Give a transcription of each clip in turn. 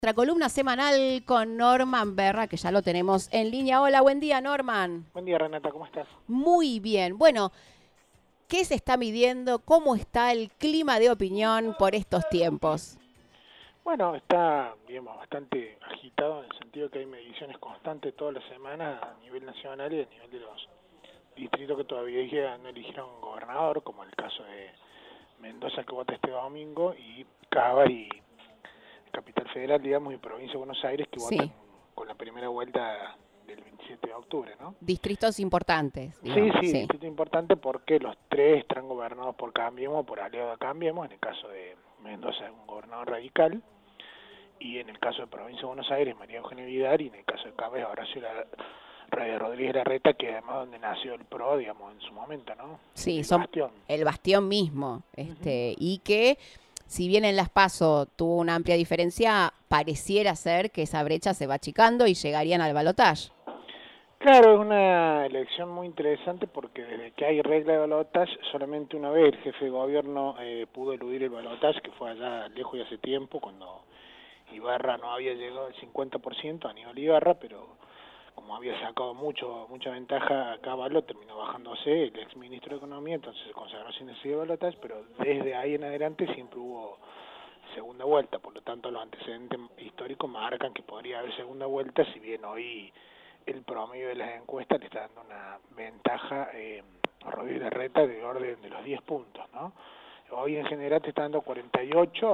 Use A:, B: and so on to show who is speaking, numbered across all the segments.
A: Nuestra columna semanal con Norman Berra, que ya lo tenemos en línea. Hola, buen día, Norman.
B: Buen día, Renata, ¿cómo estás?
A: Muy bien. Bueno, ¿qué se está midiendo? ¿Cómo está el clima de opinión por estos tiempos?
B: Bueno, está, digamos, bastante agitado en el sentido que hay mediciones constantes todas las semanas a nivel nacional y a nivel de los distritos que todavía no eligieron gobernador, como el caso de Mendoza que vota este domingo, y Cava y Capital Federal, digamos, y Provincia de Buenos Aires que votan
A: Sí,
B: con la primera vuelta del 27 de octubre, ¿no?
A: distritos importantes,
B: Sí,
A: digamos,
B: sí,
A: sí.
B: distrito importante porque los tres están gobernados por Cambiemos o por aliado a Cambiemos. En el caso de Mendoza es un gobernador radical, y en el caso de Provincia de Buenos Aires María Eugenia Vidal, y en el caso de Cava es Horacio Rodríguez Larreta, que además donde nació el PRO, digamos, en su momento, ¿no?
A: Sí,
B: El
A: son
B: bastión.
A: el bastión mismo,
B: Ujú.
A: y que si bien en Las PASO tuvo una amplia diferencia, pareciera ser que esa brecha se va achicando y llegarían al balotaje.
B: Claro, es una elección muy interesante porque desde que hay regla de balotaje, solamente una vez el jefe de gobierno pudo eludir el balotaje, que fue allá lejos y hace tiempo, cuando Ibarra no había llegado al 50%, Aníbal Ibarra, pero como había sacado mucha ventaja a Caballo, terminó bajándose el ex ministro de Economía, entonces se consagró sin necesidad de balotaje, pero desde ahí en adelante siempre hubo segunda vuelta, por lo tanto los antecedentes históricos marcan que podría haber segunda vuelta, si bien hoy el promedio de las encuestas le está dando una ventaja a Rodríguez Larreta de orden de los 10 puntos, ¿no? Hoy en general te está dando 48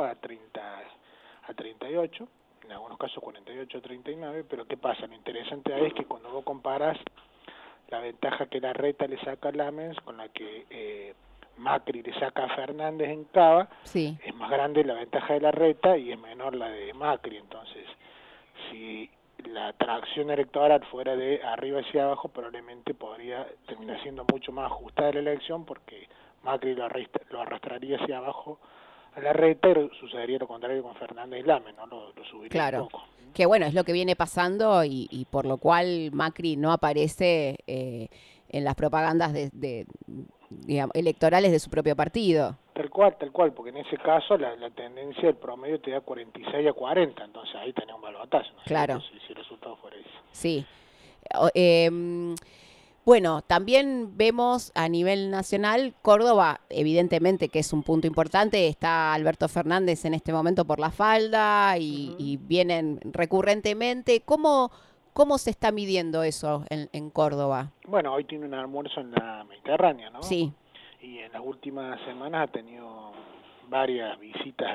B: a 38, en algunos casos 48 a 39, pero ¿qué pasa? Lo interesante ahí es que cuando vos comparas la ventaja que Larreta le saca a Lamens con la que Macri le saca a Fernández en Cava,
A: Sí,
B: es más grande la ventaja de Larreta y es menor la de Macri. Entonces, si la tracción electoral fuera de arriba hacia abajo, probablemente podría terminar siendo mucho más ajustada la elección, porque Macri lo arrastraría hacia abajo a Larreta, y sucedería lo contrario con Fernández y Lamen, ¿no? Lo subiría un
A: claro.
B: poco.
A: Que bueno, es lo que viene pasando y por lo cual Macri no aparece en las propagandas digamos, electorales de su propio partido.
B: Tal cual, porque en ese caso la tendencia del promedio te da 46 a 40, entonces ahí tenés un balotaje, ¿no es cierto?
A: Claro,
B: Si el resultado fuera ese.
A: sí. O- em, bueno, también vemos a nivel nacional, Córdoba, evidentemente que es un punto importante, está Alberto Fernández en este momento por la falda
B: Ujú.
A: y vienen recurrentemente. ¿Cómo se está midiendo eso en Córdoba?
B: Bueno, hoy tiene un almuerzo en la Mediterránea, ¿no?
A: Sí,
B: Y en las últimas semanas ha tenido varias visitas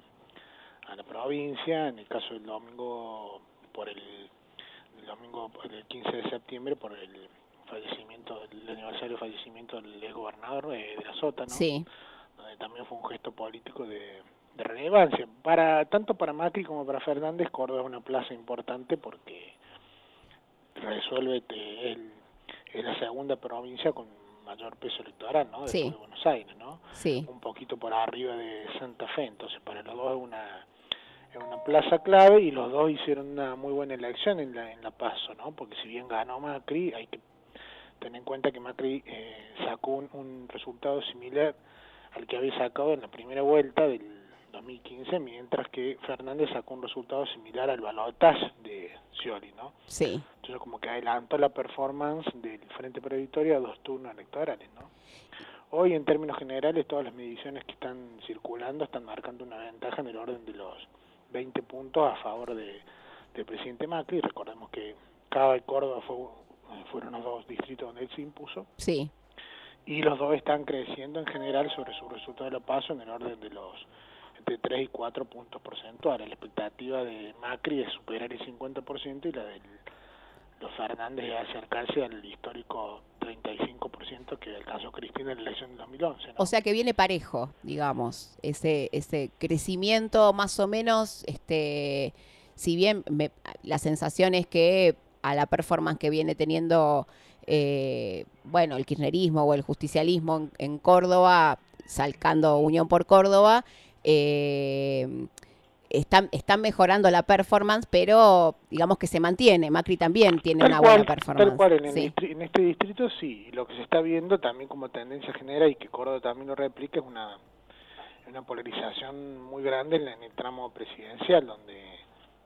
B: a la provincia, en el caso del domingo, el domingo el 15 de septiembre, por el fallecimiento, el aniversario de fallecimiento del ex gobernador de la Sota, ¿no?
A: sí,
B: Donde también fue un gesto político de relevancia. Tanto para Macri como para Fernández, Córdoba es una plaza importante porque resuelve, es la segunda provincia con mayor peso electoral, ¿no? Después
A: sí,
B: de Buenos Aires, ¿no?
A: sí,
B: Un poquito por arriba de Santa Fe, entonces para los dos es una plaza clave, y los dos hicieron una muy buena elección en la PASO, ¿no? Porque si bien ganó Macri, hay que tener en cuenta que Macri sacó un resultado similar al que había sacado en la primera vuelta del 2015, mientras que Fernández sacó un resultado similar al balotaje de Scioli, ¿no?
A: sí.
B: Entonces como que adelantó la performance del Frente para Victoria a 2 turnos electorales, ¿no? Hoy en términos generales todas las mediciones que están circulando están marcando una ventaja en el orden de los 20 puntos a favor del presidente Macri. Recordemos que Cava y Córdoba fueron los dos distritos donde él se impuso,
A: Sí.
B: y los dos están creciendo en general sobre su resultado de la PASO en el orden de los entre 3 y 4 puntos porcentuales. La expectativa de Macri es superar el 50%, y la de los Fernández es acercarse al histórico 35% que alcanzó Cristina en la elección del 2011,
A: O
B: ¿no?
A: sea que viene parejo, digamos, ese crecimiento más o menos, si bien la sensación es que a la performance que viene teniendo, bueno, el kirchnerismo o el justicialismo en Córdoba, salcando Unión por Córdoba, eh, están mejorando la performance, pero digamos que se mantiene. Macri también tiene una buena
B: Tal
A: performance.
B: cual,
A: Sí,
B: en este distrito sí, y lo que se está viendo también como tendencia general, y que Córdoba también lo replica, es una polarización muy grande en el tramo presidencial, donde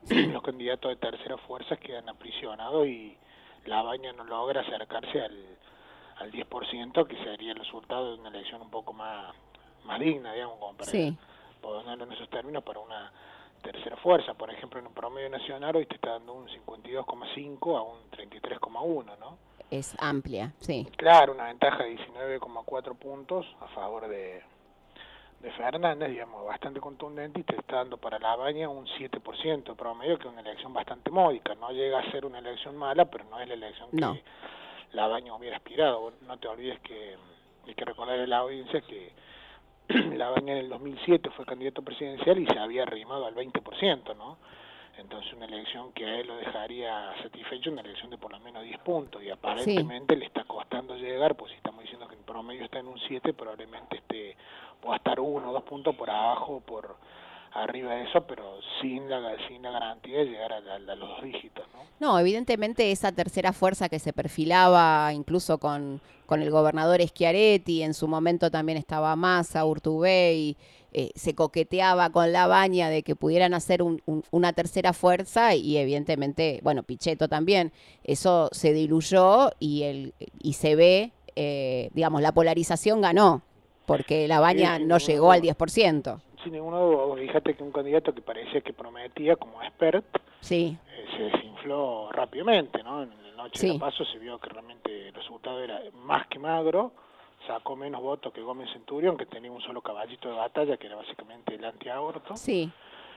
A: Sí,
B: los candidatos de tercera fuerza quedan aprisionados y Labaña no logra acercarse al 10%, que sería el resultado de una elección un poco más digna, digamos, como para
A: sí,
B: ponerlo en esos términos, para una tercera fuerza. Por ejemplo, en un promedio nacional hoy te está dando un 52,5 a un 33,1, ¿no?
A: es amplia, sí,
B: Claro, una ventaja de 19,4 puntos a favor de Fernández, digamos, bastante contundente, y te está dando para Labaña un 7% promedio, que es una elección bastante módica. No llega a ser una elección mala, pero no es la elección
A: no,
B: que Labaña hubiera aspirado. Vos no te olvides que hay que recordar a la audiencia que Labaña en el 2007 fue candidato presidencial y se había arrimado al 20%, ¿no? Entonces una elección que a él lo dejaría satisfecho, una elección de por lo menos 10 puntos, y
A: sí.
B: aparentemente le está costando llegar, pues si estamos diciendo que en promedio está en un 7, probablemente pueda estar 1 o 2 puntos por abajo, por arriba de eso, pero sin la garantía de llegar a los dos dígitos, ¿no?
A: No, evidentemente esa tercera fuerza que se perfilaba incluso con el gobernador Schiaretti, en su momento también estaba Massa, Urtubey, se coqueteaba con la baña de que pudieran hacer una tercera fuerza y evidentemente, bueno, Pichetto también, eso se diluyó y se ve, digamos, la polarización ganó, porque la
B: Sí,
A: baña
B: sin
A: no
B: ninguna
A: llegó al
B: duda.
A: 10%.
B: Sin ninguna duda, fíjate que un candidato que parecía que prometía como expert,
A: Sí,
B: se desinfló rápidamente, ¿no? En la noche de la
A: sí,
B: PASO se vio que realmente el resultado era más que magro, sacó menos votos que Gómez Centurión, que tenía un solo caballito de batalla, que era básicamente el antiaborto.
A: sí,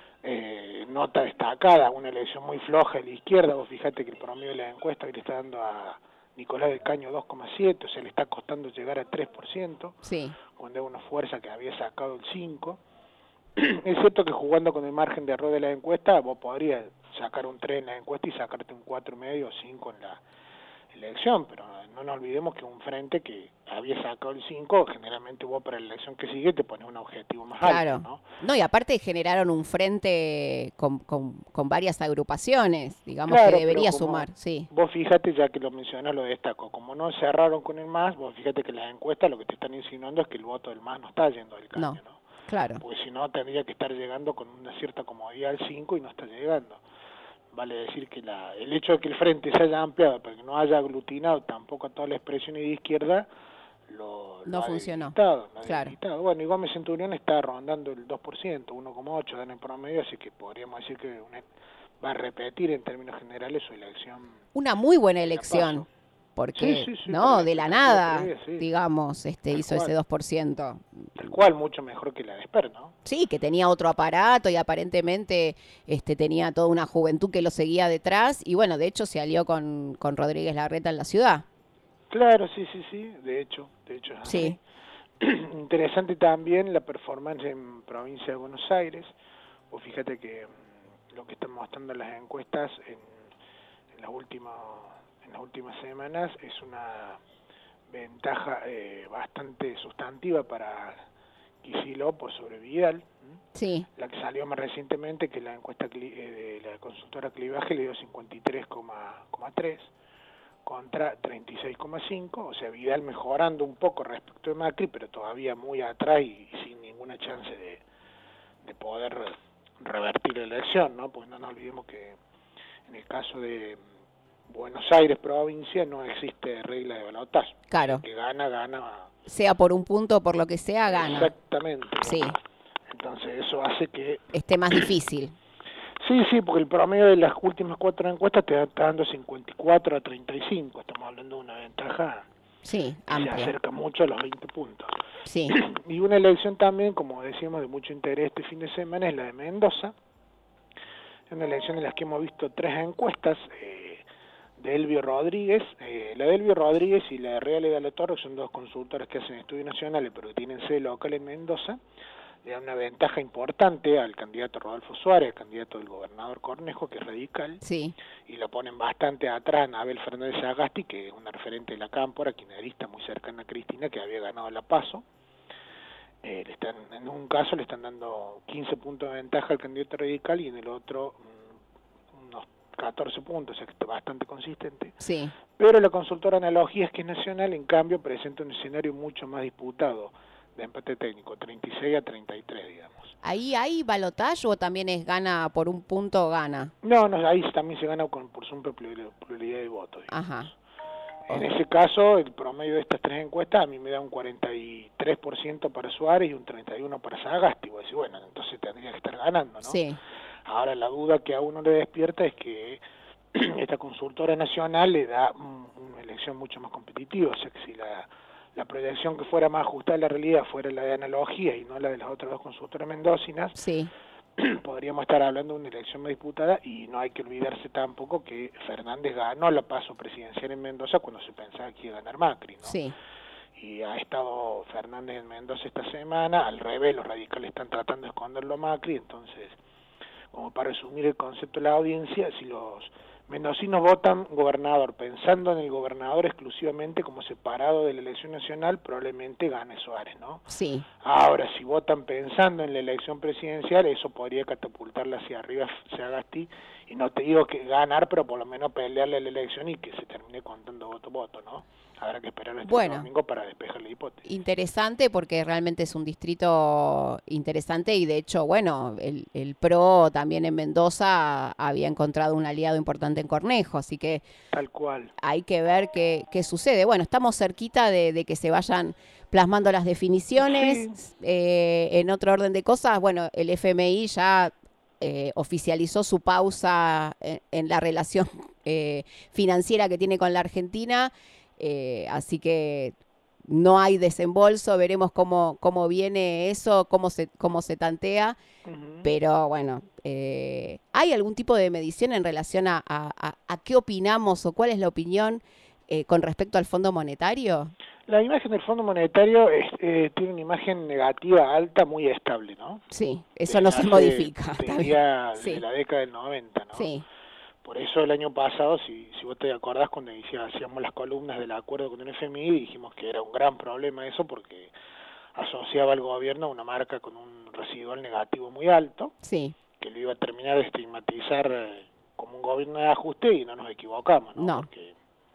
B: Nota destacada, una elección muy floja de la izquierda. Vos fíjate que el promedio de la encuesta hoy le está dando a Nicolás del Caño 2,7, o sea, le está costando llegar a 3%,
A: sí.
B: cuando es una fuerza que había sacado el 5%. Es cierto que jugando con el margen de error de la encuesta, vos podrías sacar un 3 en la encuesta y sacarte un 4,5 o 5 en la elección, pero no nos olvidemos que un frente que había sacado el 5, generalmente vos para la elección que sigue te pones un objetivo más alto,
A: Claro.
B: ¿no?
A: No, y aparte generaron un frente con varias agrupaciones, digamos que
B: Claro, pero
A: debería
B: como
A: sumar, sí.
B: vos fíjate, ya que lo mencionas, lo destaco, como no cerraron con el MAS, vos fíjate que las encuestas lo que te están insinuando es que el voto del MAS no está yendo al
A: No,
B: Caño, ¿no?
A: claro.
B: Porque si no tendría que estar llegando con una cierta comodidad al 5 y no está llegando. Vale decir que el hecho de que el frente se haya ampliado, pero que no haya aglutinado tampoco a todas las expresiones de izquierda, lo
A: No
B: ha
A: funcionó.
B: debilitado, lo ha
A: Claro.
B: debilitado. Bueno, y Gómez Centurión está rondando el 2%, 1,8 dan en promedio, así que podríamos decir que va a repetir en términos generales su elección
A: Una muy buena
B: de la PASO.
A: elección,
B: Sí,
A: porque,
B: sí, sí, para
A: no,
B: la
A: de la
B: expectativa
A: nada,
B: previa, sí,
A: digamos,
B: tal
A: hizo ese
B: cual.
A: 2%.
B: Tal cual, mucho mejor que la de Esper, ¿no?
A: Sí, que tenía otro aparato y aparentemente tenía toda una juventud que lo seguía detrás y bueno, de hecho se alió con Rodríguez Larreta en la ciudad.
B: Claro, sí, sí, sí, de hecho es así.
A: Sí,
B: Interesante también la performance en provincia de Buenos Aires. Vos fíjate que lo que están mostrando las encuestas en las últimas semanas es una ventaja bastante sustantiva para Kicillof por sobre Vidal.
A: sí,
B: La que salió más recientemente, que la encuesta de la consultora Clivaje, le dio 53,3 contra 36,5, o sea, Vidal mejorando un poco respecto de Macri, pero todavía muy atrás y sin ninguna chance de poder revertir la elección, ¿no? Porque no nos olvidemos que en el caso de Buenos Aires provincia no existe regla de balotaje, o sea,
A: claro.
B: que gana
A: Sea por un punto o por lo que sea, gana.
B: exactamente, ¿no?
A: Sí,
B: Entonces eso hace que
A: esté más difícil.
B: sí, sí, porque el promedio de las últimas 4 encuestas te está dando 54 a 35, estamos hablando de una ventaja
A: Sí,
B: que se
A: amplia.
B: acerca mucho a los 20 puntos.
A: Sí,
B: Y una elección también, como decíamos, de mucho interés este fin de semana es la de Mendoza, es una elección en la que hemos visto 3 encuestas de Elvio Rodríguez, la de Elvio Rodríguez y la de Real y de la Torre, son dos consultoras que hacen estudios nacionales pero que tienen sede local en Mendoza, le da una ventaja importante al candidato Rodolfo Suárez, el candidato del gobernador Cornejo, que es radical,
A: sí,
B: y lo ponen bastante atrás a Abel Fernández Agasti, que es una referente de la Cámpora, kirchnerista muy cercana a Cristina, que había ganado la PASO. En un caso le están dando 15 puntos de ventaja al candidato radical y en el otro unos 14 puntos, o sea que está bastante consistente.
A: sí,
B: Pero la consultora Analogías, que es nacional, en cambio presenta un escenario mucho más disputado. de empate técnico, 36-33, digamos.
A: ¿Ahí hay balotaje o también es gana por un punto gana?
B: No, no, ahí también se gana por simple pluralidad de votos, digamos.
A: Ajá.
B: En ese caso, el promedio de estas tres encuestas a mí me da un 43% para Suárez y un 31% para Sagasti. Y vos decís, bueno, entonces tendría que estar ganando, ¿no?
A: Sí.
B: Ahora, la duda que a uno le despierta es que esta consultora nacional le da una elección mucho más competitiva. O sea, que si la proyección que fuera más ajustada a la realidad fuera la de analogía y no la de las otras dos consultoras mendocinas,
A: Sí.
B: podríamos estar hablando de una elección más disputada, y no hay que olvidarse tampoco que Fernández ganó la paso presidencial en Mendoza cuando se pensaba que iba a ganar Macri, ¿no?
A: Sí.
B: Y ha estado Fernández en Mendoza esta semana, al revés, los radicales están tratando de esconderlo a Macri. Entonces, como para resumir el concepto de la audiencia, si los mendocinos votan gobernador pensando en el gobernador exclusivamente como separado de la elección nacional, probablemente gane Suárez, ¿no?
A: Sí.
B: Ahora, si votan pensando en la elección presidencial, eso podría catapultarla hacia arriba Sagasti, y no te digo que ganar, pero por lo menos pelearle la elección y que se termine contando voto a voto, ¿no? Habrá que esperar este
A: Bueno,
B: domingo para despejar la hipótesis.
A: interesante porque realmente es un distrito interesante y de hecho, bueno, el PRO también en Mendoza había encontrado un aliado importante en Cornejo, así que
B: Tal cual.
A: hay que ver qué sucede. Bueno, estamos cerquita de que se vayan plasmando las definiciones.
B: Sí.
A: En otro orden de cosas, bueno, el FMI ya oficializó su pausa en la relación financiera que tiene con la Argentina, así que no hay desembolso, veremos cómo viene eso, cómo se tantea. Pero bueno, ¿hay algún tipo de medición en relación a qué opinamos o cuál es la opinión con respecto al Fondo Monetario?
B: La imagen del Fondo Monetario tiene una imagen negativa alta muy estable, ¿no?
A: Sí, eso no
B: Desde
A: se
B: hace,
A: modifica.
B: te
A: Está bien.
B: diría, desde
A: Sí,
B: la década del 90, ¿no?
A: sí,
B: Por eso el año pasado, si vos te acordás, cuando hacíamos las columnas del acuerdo con el FMI, dijimos que era un gran problema eso porque asociaba al gobierno a una marca con un residual negativo muy alto,
A: sí,
B: que lo iba a terminar de estigmatizar como un gobierno de ajuste, y no nos equivocamos, ¿no?
A: no,
B: Porque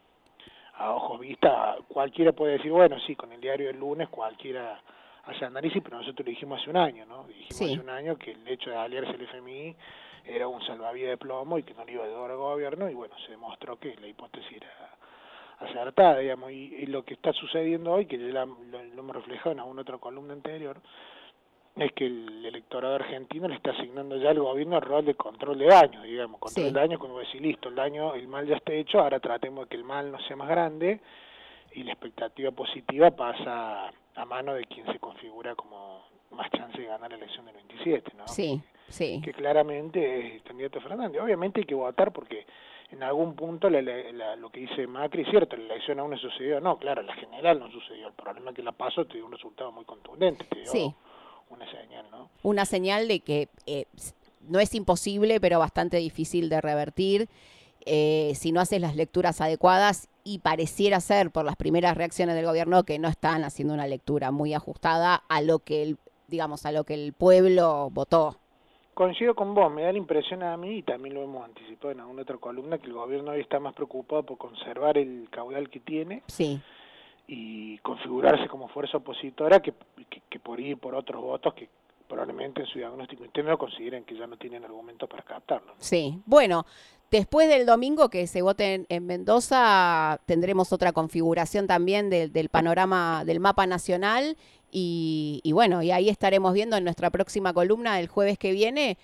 B: a ojos vista cualquiera puede decir, bueno, sí, con el diario del lunes cualquiera hace análisis, pero nosotros lo dijimos hace un año, ¿no? Dijimos hace
A: sí,
B: un año que el hecho de aliarse al FMI era un salvavidas de plomo y que no le iba a ayudar al gobierno, y bueno, se demostró que la hipótesis era acertada, digamos, y lo que está sucediendo hoy, que ya lo hemos reflejado en alguna otra columna anterior, es que el electorado argentino le está asignando ya al gobierno el rol de control de daños, digamos, control
A: sí,
B: de daños, cuando decir, listo, el mal ya está hecho, ahora tratemos de que el mal no sea más grande, y la expectativa positiva pasa a mano de quien se configura como más chance de ganar la elección del 27, ¿no?
A: sí, sí,
B: Que claramente es el candidato Fernández. Obviamente hay que votar porque en algún punto lo que dice Macri es cierto, la elección aún no sucedió. No, claro, la general no sucedió. El problema es que la PASO te dio un resultado muy contundente, te dio
A: sí.
B: una señal, ¿no?
A: Una señal de que no es imposible, pero bastante difícil de revertir si no haces las lecturas adecuadas, y pareciera ser por las primeras reacciones del gobierno que no están haciendo una lectura muy ajustada a lo que digamos, a lo que el pueblo votó.
B: Coincido con vos, me da la impresión a mí, y también lo hemos anticipado en alguna otra columna, que el gobierno hoy está más preocupado por conservar el caudal que tiene
A: Sí,
B: y configurarse como fuerza opositora que por ir por otros votos que probablemente en su diagnóstico interno consideren que ya no tienen argumentos para captarlo, ¿no?
A: sí. Bueno, después del domingo que se vote en Mendoza, tendremos otra configuración también del panorama del mapa nacional y bueno, y ahí estaremos viendo en nuestra próxima columna el jueves que viene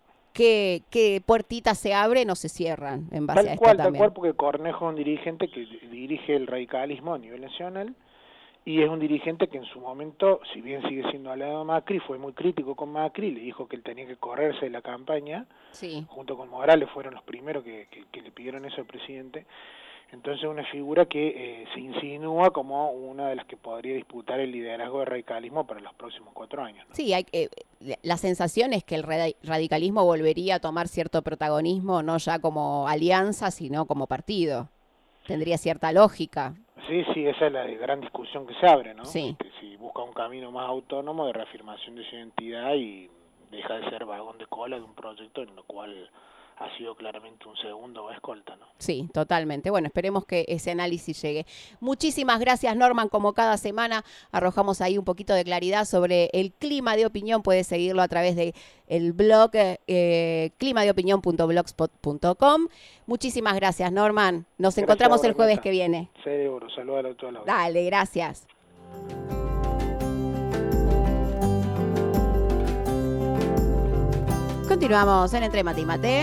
A: qué puertitas se abren o se cierran en base a esto
B: Tal
A: también.
B: cual, porque Cornejo es un dirigente que dirige el radicalismo a nivel nacional, y es un dirigente que en su momento, si bien sigue siendo aliado de Macri, fue muy crítico con Macri, le dijo que él tenía que correrse de la campaña,
A: Sí,
B: junto con Morales fueron los primeros que le pidieron eso al presidente. Entonces una figura que se insinúa como una de las que podría disputar el liderazgo del radicalismo para los próximos 4 años, ¿no?
A: sí, la sensación es que el radicalismo volvería a tomar cierto protagonismo, no ya como alianza, sino como partido. Tendría cierta lógica.
B: Sí, sí, esa es la gran discusión que se abre, ¿no?
A: Sí,
B: Si busca un camino más autónomo de reafirmación de su identidad y deja de ser vagón de cola de un proyecto en el cual ha sido claramente un segundo o escolta, ¿no?
A: Sí, totalmente. Bueno, esperemos que ese análisis llegue. Muchísimas gracias, Norman. Como cada semana arrojamos ahí un poquito de claridad sobre el clima de opinión. Puedes seguirlo a través de el blog climadeopinión.blogspot.com. Muchísimas gracias, Norman. Nos encontramos el jueves que viene.
B: Seguro, saludos a toda la audiencia.
A: Dale, gracias. Continuamos en Entre Mate y Mate.